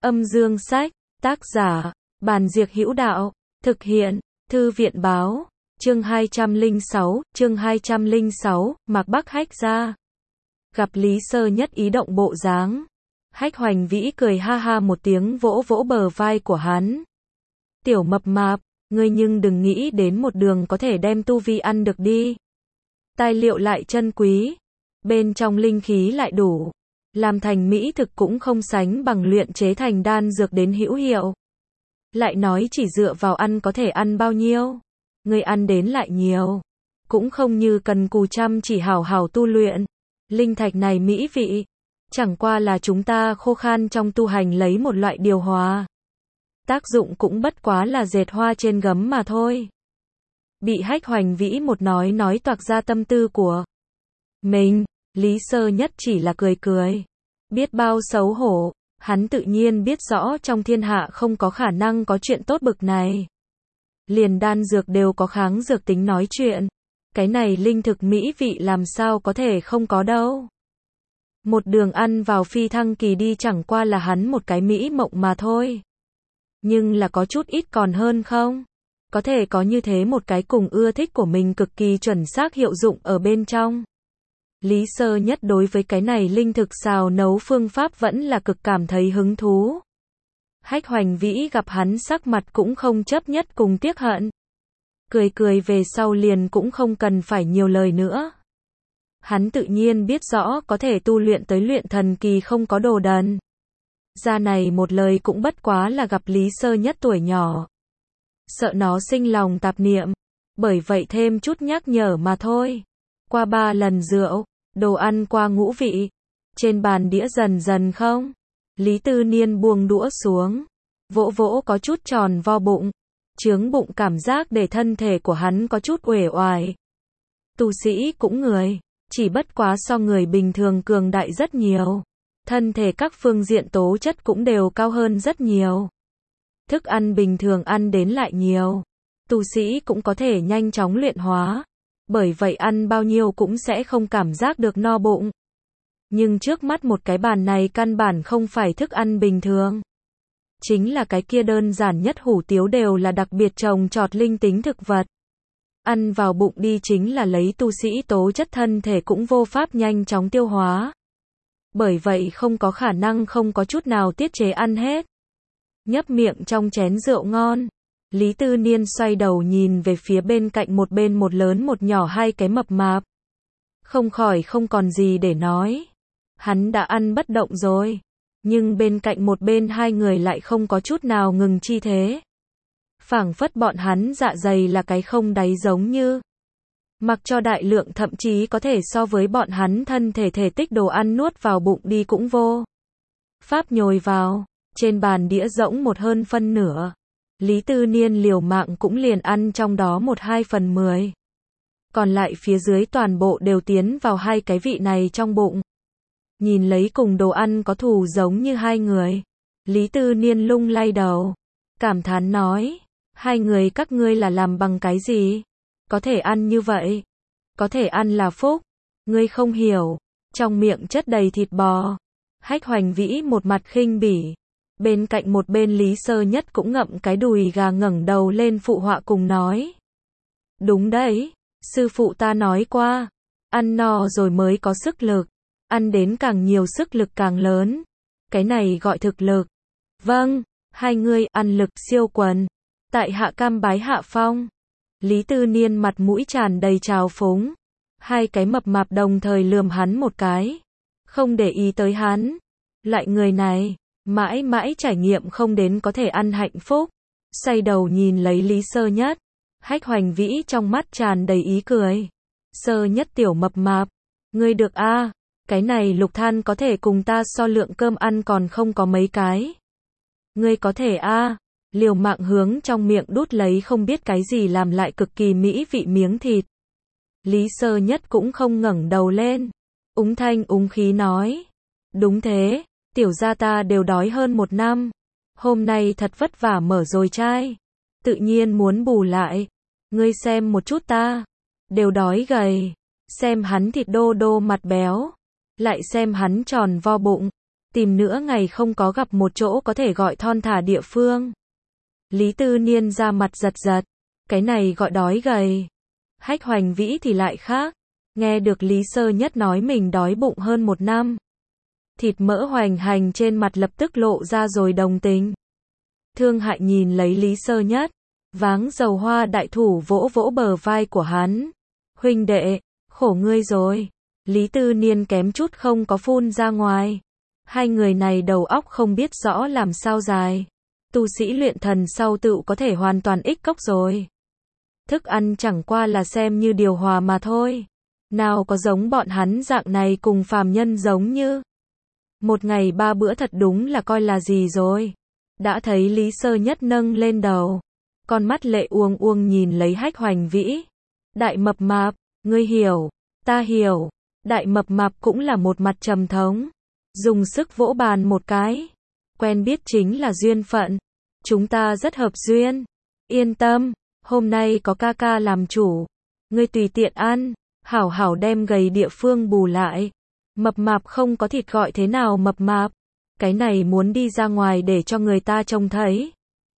Âm dương sách, tác giả, Bàn Diệc Hữu Đạo, thực hiện, Thư viện Báo, chương 206, Mạc Bắc Hách ra. Gặp Lý Sơ Nhất ý động bộ dáng. Hách Hoành Vĩ cười ha ha một tiếng vỗ vỗ bờ vai của hắn. Tiểu mập mạp, ngươi nhưng đừng nghĩ đến một đường có thể đem tu vi ăn được đi. Tài liệu lại chân quý, bên trong linh khí lại đủ, làm thành mỹ thực cũng không sánh bằng luyện chế thành đan dược đến hữu hiệu. Lại nói chỉ dựa vào ăn có thể ăn bao nhiêu, ngươi ăn đến lại nhiều, cũng không như cần cù chăm chỉ hảo hảo tu luyện. Linh thạch này mỹ vị, chẳng qua là chúng ta khô khan trong tu hành lấy một loại điều hòa. Tác dụng cũng bất quá là dệt hoa trên gấm mà thôi. Bị Hách Hoành Vĩ một nói toạc ra tâm tư của mình, Lý Sơ Nhất chỉ là cười cười. Biết bao xấu hổ, hắn tự nhiên biết rõ trong thiên hạ không có khả năng có chuyện tốt bực này. Liền đan dược đều có kháng dược tính nói chuyện. Cái này linh thực mỹ vị làm sao có thể không có đâu. Một đường ăn vào phi thăng kỳ đi chẳng qua là hắn một cái mỹ mộng mà thôi. Nhưng là có chút ít còn hơn không? Có thể có như thế một cái cùng ưa thích của mình cực kỳ chuẩn xác hiệu dụng ở bên trong. Lý Sơ Nhất đối với cái này linh thực xào nấu phương pháp vẫn là cực cảm thấy hứng thú. Hách Hoành Vĩ gặp hắn sắc mặt cũng không chấp nhất cùng tiếc hận. Cười cười về sau liền cũng không cần phải nhiều lời nữa. Hắn tự nhiên biết rõ có thể tu luyện tới luyện thần kỳ không có đồ đần. Ra này một lời cũng bất quá là gặp Lý Sơ Nhất tuổi nhỏ, sợ nó sinh lòng tạp niệm, bởi vậy thêm chút nhắc nhở mà thôi. Qua 3 lần rượu, đồ ăn qua ngũ vị, trên bàn đĩa dần dần không. Lý Tư Niên buông đũa xuống, vỗ vỗ có chút tròn vo bụng, chướng bụng cảm giác để thân thể của hắn có chút uể oải. Tu sĩ cũng người, chỉ bất quá so người bình thường cường đại rất nhiều. Thân thể các phương diện tố chất cũng đều cao hơn rất nhiều. Thức ăn bình thường ăn đến lại nhiều. Tu sĩ cũng có thể nhanh chóng luyện hóa. Bởi vậy ăn bao nhiêu cũng sẽ không cảm giác được no bụng. Nhưng trước mắt một cái bàn này căn bản không phải thức ăn bình thường. Chính là cái kia đơn giản nhất hủ tiếu đều là đặc biệt trồng trọt linh tính thực vật. Ăn vào bụng đi chính là lấy tu sĩ tố chất thân thể cũng vô pháp nhanh chóng tiêu hóa. Bởi vậy không có khả năng không có chút nào tiết chế ăn hết. Nhấp miệng trong chén rượu ngon. Lý Tư Niên xoay đầu nhìn về phía bên cạnh một bên một lớn một nhỏ hai cái mập mạp. Không khỏi không còn gì để nói. Hắn đã ăn bất động rồi. Nhưng bên cạnh một bên hai người lại không có chút nào ngừng chi thế. Phảng phất bọn hắn dạ dày là cái không đáy giống như. Mặc cho đại lượng thậm chí có thể so với bọn hắn thân thể thể tích đồ ăn nuốt vào bụng đi cũng vô pháp nhồi vào. Trên bàn đĩa rỗng một hơn phân nửa. Lý Tư Niên liều mạng cũng liền ăn trong đó 1/2/10. Còn lại phía dưới toàn bộ đều tiến vào hai cái vị này trong bụng. Nhìn lấy cùng đồ ăn có thù giống như hai người. Lý Tư Niên lung lay đầu. Cảm thán nói. Hai người các ngươi là làm bằng cái gì? Có thể ăn như vậy. Có thể ăn là phúc. Ngươi không hiểu. Trong miệng chất đầy thịt bò. Hách Hoành Vĩ một mặt khinh bỉ. Bên cạnh một bên Lý Sơ Nhất cũng ngậm cái đùi gà ngẩng đầu lên phụ họa cùng nói. Đúng đấy. Sư phụ ta nói qua. Ăn no rồi mới có sức lực. Ăn đến càng nhiều sức lực càng lớn. Cái này gọi thực lực. Vâng. Hai người ăn lực siêu quần. Tại hạ cam bái hạ phong. Lý Tư Niên mặt mũi tràn đầy trào phúng. Hai cái mập mạp đồng thời lườm hắn một cái. Không để ý tới hắn. Loại người này, mãi mãi trải nghiệm không đến có thể ăn hạnh phúc. Xoay đầu nhìn lấy Lý Sơ Nhất. Hách Hoành Vĩ trong mắt tràn đầy ý cười. Sơ Nhất tiểu mập mạp. Ngươi được a, cái này Lục Than có thể cùng ta so lượng cơm ăn còn không có mấy cái. Ngươi có thể a. Liều mạng hướng trong miệng đút lấy không biết cái gì làm lại cực kỳ mỹ vị miếng thịt. Lý Sơ Nhất cũng không ngẩng đầu lên. Úng thanh úng khí nói. Đúng thế, tiểu gia ta đều đói hơn 1 năm. Hôm nay thật vất vả mở rồi trai. Tự nhiên muốn bù lại. Ngươi xem một chút ta. Đều đói gầy. Xem hắn thịt đô đô mặt béo. Lại xem hắn tròn vo bụng. tìm nửa ngày không có gặp một chỗ có thể gọi thon thả địa phương. Lý Tư Niên ra mặt giật giật, cái này gọi đói gầy. Hách Hoành Vĩ thì lại khác, nghe được Lý Sơ Nhất nói mình đói bụng hơn 1 năm. Thịt mỡ hoành hành trên mặt lập tức lộ ra rồi đồng tình. Thương hại nhìn lấy Lý Sơ Nhất, váng dầu hoa đại thủ vỗ vỗ bờ vai của hắn. Huynh đệ, khổ ngươi rồi. Lý Tư Niên kém chút không có phun ra ngoài. Hai người này đầu óc không biết rõ làm sao dài. Tu sĩ luyện thần sau tựu có thể hoàn toàn ích cốc rồi. Thức ăn chẳng qua là xem như điều hòa mà thôi. Nào có giống bọn hắn dạng này cùng phàm nhân giống như. Một ngày 3 bữa thật đúng là coi là gì rồi. Đã thấy Lý Sơ Nhất nâng lên đầu. Con mắt lệ uông uông nhìn lấy Hách Hoành Vĩ. Đại mập mạp, ngươi hiểu, ta hiểu. Đại mập mạp cũng là một mặt trầm thống. Dùng sức vỗ bàn một cái. Quen biết chính là duyên phận. Chúng ta rất hợp duyên. Yên tâm, hôm nay có ca ca làm chủ. Ngươi tùy tiện ăn, hảo hảo đem gầy địa phương bù lại. Mập mạp không có thịt gọi thế nào mập mạp. Cái này muốn đi ra ngoài để cho người ta trông thấy.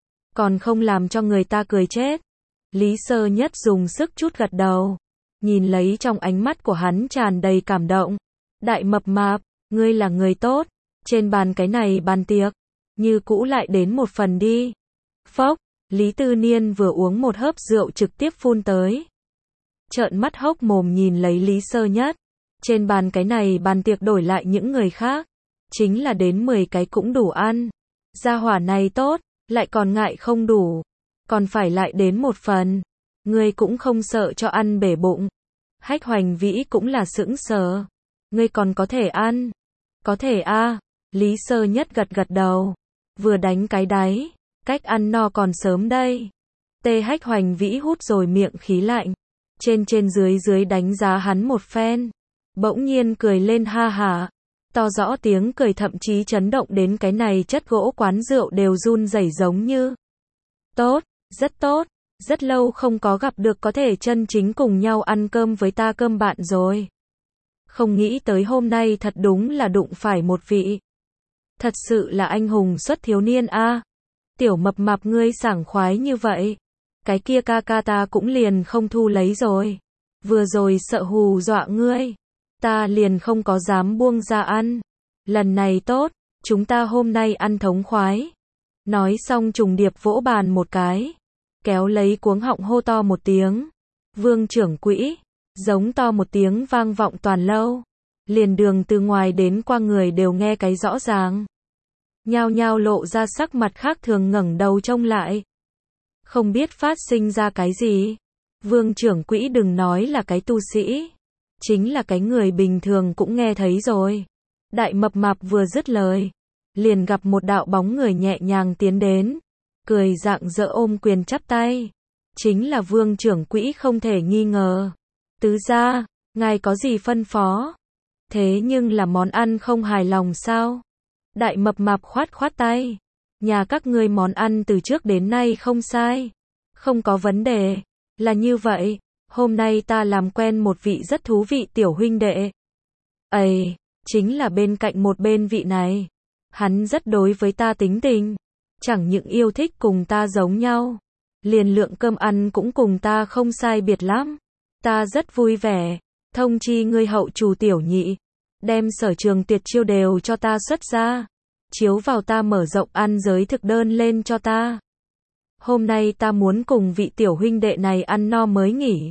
Còn không làm cho người ta cười chết. Lý Sơ Nhất dùng sức chút gật đầu. Nhìn lấy trong ánh mắt của hắn tràn đầy cảm động. Đại mập mạp, ngươi là người tốt. Trên bàn cái này bàn tiệc. Như cũ lại đến một phần đi. Phốc, Lý Tư Niên vừa uống một hớp rượu trực tiếp phun tới. Trợn mắt hốc mồm nhìn lấy Lý Sơ Nhất. Trên bàn cái này bàn tiệc đổi lại những người khác. Chính là đến 10 cái cũng đủ ăn. Gia hỏa này tốt, lại còn ngại không đủ. Còn phải lại đến một phần. Ngươi cũng không sợ cho ăn bể bụng. Hách Hoành Vĩ cũng là sững sờ. Ngươi còn có thể ăn. Có thể a. Lý Sơ Nhất gật gật đầu. Vừa đánh cái đáy. Cách ăn no còn sớm đây. Tê Hách Hoành Vĩ hút rồi miệng khí lạnh. Trên dưới đánh giá hắn một phen. Bỗng nhiên cười lên ha hả. To rõ tiếng cười thậm chí chấn động đến cái này chất gỗ quán rượu đều run rẩy giống như. Tốt, rất tốt. Rất lâu không có gặp được có thể chân chính cùng nhau ăn cơm với ta cơm bạn rồi. Không nghĩ tới hôm nay thật đúng là đụng phải một vị. Thật sự là anh hùng xuất thiếu niên a. Tiểu mập mạp ngươi sảng khoái như vậy. Cái kia ca ca ta cũng liền không thu lấy rồi. Vừa rồi sợ hù dọa ngươi. Ta liền không có dám buông ra ăn. Lần này tốt, chúng ta hôm nay ăn thống khoái. Nói xong trùng điệp vỗ bàn một cái. Kéo lấy cuống họng hô to một tiếng. Vương trưởng quỹ. Giống to một tiếng vang vọng toàn lâu. Liền đường từ ngoài đến qua người đều nghe cái rõ ràng. Nhao nhao lộ ra sắc mặt khác thường ngẩng đầu trông lại. Không biết phát sinh ra cái gì. Vương trưởng quỹ đừng nói là cái tu sĩ. Chính là cái người bình thường cũng nghe thấy rồi. Đại mập mạp vừa dứt lời. Liền gặp một đạo bóng người nhẹ nhàng tiến đến. Cười rạng rỡ ôm quyền chắp tay. Chính là vương trưởng quỹ không thể nghi ngờ. Tứ gia, ngài có gì phân phó? Thế nhưng là món ăn không hài lòng sao? Đại mập mạp khoát khoát tay. Nhà các ngươi món ăn từ trước đến nay không sai. Không có vấn đề. Là như vậy. Hôm nay ta làm quen một vị rất thú vị tiểu huynh đệ. Ây, chính là bên cạnh một bên vị này. Hắn rất đối với ta tính tình. Chẳng những yêu thích cùng ta giống nhau. Liền lượng cơm ăn cũng cùng ta không sai biệt lắm. Ta rất vui vẻ. Thông chi ngươi hậu chủ tiểu nhị. Đem sở trường tuyệt chiêu đều cho ta xuất ra. Chiếu vào ta mở rộng ăn giới thực đơn lên cho ta. Hôm nay ta muốn cùng vị tiểu huynh đệ này ăn no mới nghỉ.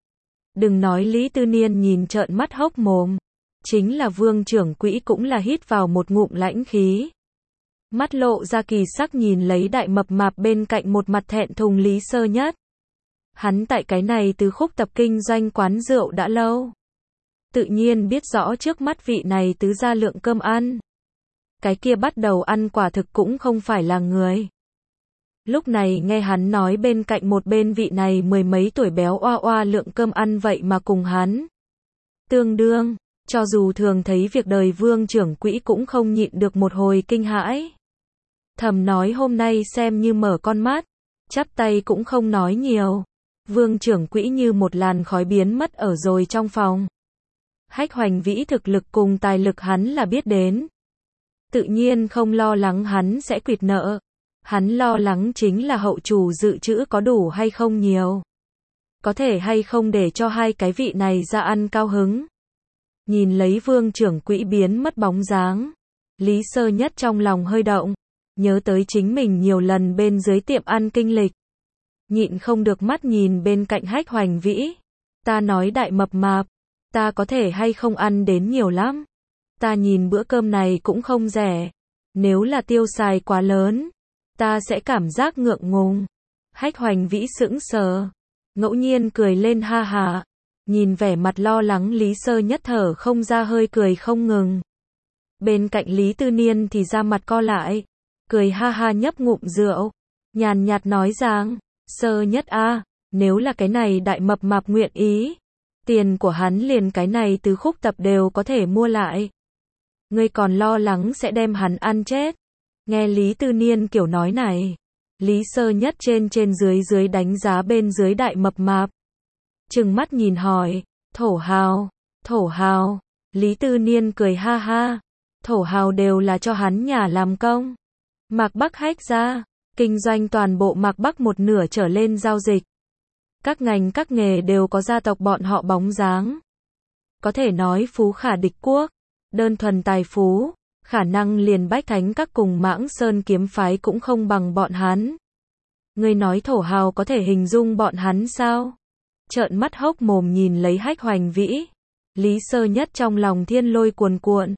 Đừng nói Lý Tư Niên nhìn trợn mắt hốc mồm. Chính là vương trưởng quỹ cũng là hít vào một ngụm lãnh khí. Mắt lộ ra kỳ sắc nhìn lấy đại mập mạp bên cạnh một mặt thẹn thùng Lý Sơ Nhất. Hắn tại cái này từ khúc tập kinh doanh quán rượu đã lâu. Tự nhiên biết rõ trước mắt vị này tứ gia lượng cơm ăn. Cái kia bắt đầu ăn quả thực cũng không phải là người. Lúc này nghe hắn nói bên cạnh một bên vị này 10 mấy tuổi béo oa oa lượng cơm ăn vậy mà cùng hắn. Tương đương, cho dù thường thấy việc đời vương trưởng quỹ cũng không nhịn được một hồi kinh hãi. Thầm nói hôm nay xem như mở con mắt, chắp tay cũng không nói nhiều. Vương trưởng quỹ như một làn khói biến mất ở rồi trong phòng. Hách Hoành Vĩ thực lực cùng tài lực hắn là biết đến. tự nhiên không lo lắng hắn sẽ quỵt nợ. Hắn lo lắng chính là hậu trù dự trữ có đủ hay không nhiều. Có thể hay không để cho hai cái vị này ra ăn cao hứng. Nhìn lấy Vương trưởng quỹ biến mất bóng dáng. Lý Sơ Nhất trong lòng hơi động. Nhớ tới chính mình nhiều lần bên dưới tiệm ăn kinh lịch. Nhịn không được mắt nhìn bên cạnh Hách Hoành Vĩ. Ta nói đại mập mạp. Ta có thể hay không ăn đến nhiều lắm. Ta nhìn bữa cơm này cũng không rẻ. Nếu là tiêu xài quá lớn, ta sẽ cảm giác ngượng ngùng. Hách Hoành Vĩ sững sờ. Ngẫu nhiên cười lên ha hả. Nhìn vẻ mặt lo lắng Lý Sơ Nhất thở không ra hơi cười không ngừng. Bên cạnh Lý Tư Niên thì ra mặt co lại. Cười ha ha nhấp ngụm rượu. Nhàn nhạt nói rằng, Sơ Nhất a, nếu là cái này đại mập mạp nguyện ý. Tiền của hắn liền cái này từ khúc tập đều có thể mua lại. Ngươi còn lo lắng sẽ đem hắn ăn chết. Nghe Lý Tư Niên kiểu nói này. Lý Sơ Nhất trên dưới đánh giá bên dưới đại mập mạp. Trừng mắt nhìn hỏi, thổ hào. Lý Tư Niên cười ha ha. Thổ hào đều là cho hắn nhà làm công. Mạc Bắc Hách gia, kinh doanh toàn bộ Mạc Bắc một nửa trở lên giao dịch. Các ngành các nghề đều có gia tộc bọn họ bóng dáng. Có thể nói phú khả địch quốc. Đơn thuần tài phú, khả năng liền Bách Thánh các cùng Mãng Sơn kiếm phái cũng không bằng bọn hắn. Ngươi nói thổ hào có thể hình dung bọn hắn sao? Trợn mắt hốc mồm nhìn lấy Hách Hoành Vĩ. Lý Sơ Nhất trong lòng thiên lôi cuồn cuộn.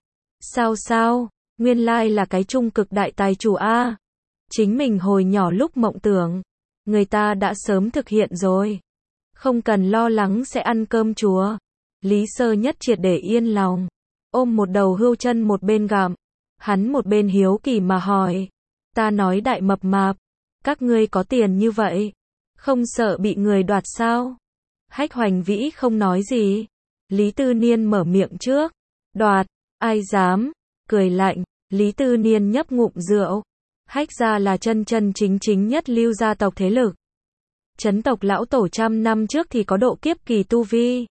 Sao? Nguyên lai là cái trung cực đại tài chủ a. Chính mình hồi nhỏ lúc mộng tưởng, người ta đã sớm thực hiện rồi. Không cần lo lắng sẽ ăn cơm chúa. Lý Sơ Nhất triệt để yên lòng. Ôm một đầu hươu chân một bên gặm. Hắn một bên hiếu kỳ mà hỏi. Ta nói đại mập mạp. Các ngươi có tiền như vậy. Không sợ bị người đoạt sao? Hách Hoành Vĩ không nói gì. Lý Tư Niên mở miệng trước. Đoạt, ai dám? Cười lạnh. Lý Tư Niên nhấp ngụm rượu. Hách gia là chân chính nhất lưu gia tộc thế lực. Chấn tộc lão tổ trăm năm trước thì có độ kiếp kỳ tu vi.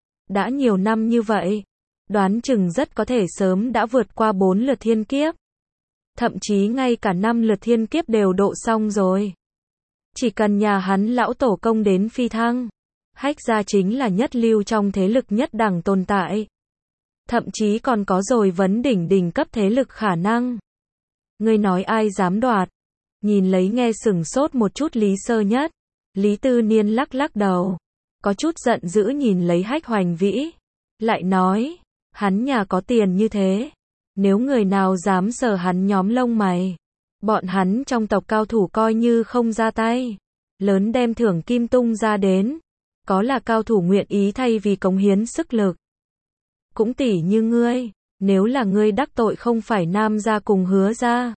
Đã nhiều năm như vậy. Đoán chừng rất có thể sớm đã vượt qua 4 lượt thiên kiếp. Thậm chí ngay cả 5 lượt thiên kiếp đều độ xong rồi. Chỉ cần nhà hắn lão tổ công đến phi thăng. Hách gia chính là nhất lưu trong thế lực nhất đẳng tồn tại. Thậm chí còn có rồi vấn đỉnh cấp thế lực khả năng. Ngươi nói ai dám đoạt? Nhìn lấy nghe sừng sốt một chút Lý Sơ Nhất. Lý Tư Niên lắc đầu. Có chút giận dữ nhìn lấy Hách Hoành Vĩ. Lại nói, hắn nhà có tiền như thế. Nếu người nào dám sờ hắn nhóm lông mày. Bọn hắn trong tộc cao thủ coi như không ra tay. Lớn đem thưởng kim tung ra đến. Có là cao thủ nguyện ý thay vì cống hiến sức lực. Cũng tỉ như ngươi. Nếu là ngươi đắc tội không phải Nam gia cùng Hứa gia.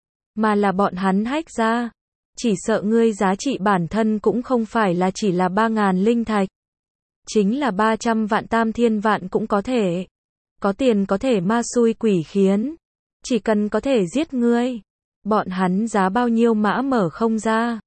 Mà là bọn hắn Hách gia. Chỉ sợ ngươi giá trị bản thân cũng không phải là chỉ là 3.000 linh thạch. Chính là 300 vạn tam thiên vạn cũng có thể. Có tiền có thể ma xui quỷ khiến. Chỉ cần có thể giết ngươi. Bọn hắn giá bao nhiêu mã mở không ra.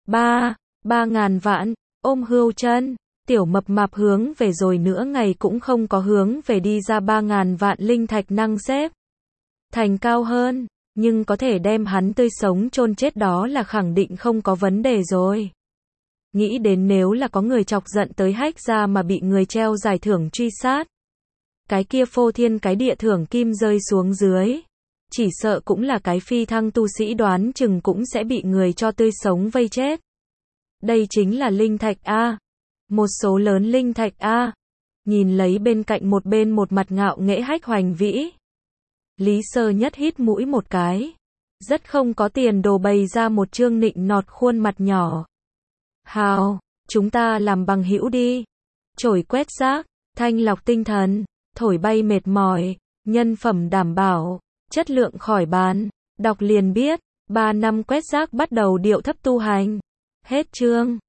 3.000 vạn. Ôm hươu chân. Tiểu mập mạp hướng về rồi nữa ngày cũng không có hướng về đi ra 3.000 vạn linh thạch năng xếp. Thành cao hơn. Nhưng có thể đem hắn tươi sống chôn chết đó là khẳng định không có vấn đề rồi. Nghĩ đến nếu là có người chọc giận tới Hách gia mà bị người treo giải thưởng truy sát. Cái kia phô thiên cái địa thưởng kim rơi xuống dưới. Chỉ sợ cũng là cái phi thăng tu sĩ đoán chừng cũng sẽ bị người cho tươi sống vây chết. Đây chính là linh thạch A. Một số lớn linh thạch A. Nhìn lấy bên cạnh một mặt ngạo nghễ Hách Hoành Vĩ. Lý Sơ Nhất hít mũi một cái. Rất không có tiền đồ bày ra một trương nịnh nọt khuôn mặt nhỏ. Hào, chúng ta làm bằng hữu đi. Chổi quét rác, thanh lọc tinh thần, thổi bay mệt mỏi, nhân phẩm đảm bảo, chất lượng khỏi bàn. Đọc liền biết, 3 năm quét rác bắt đầu điệu thấp tu hành. Hết chương.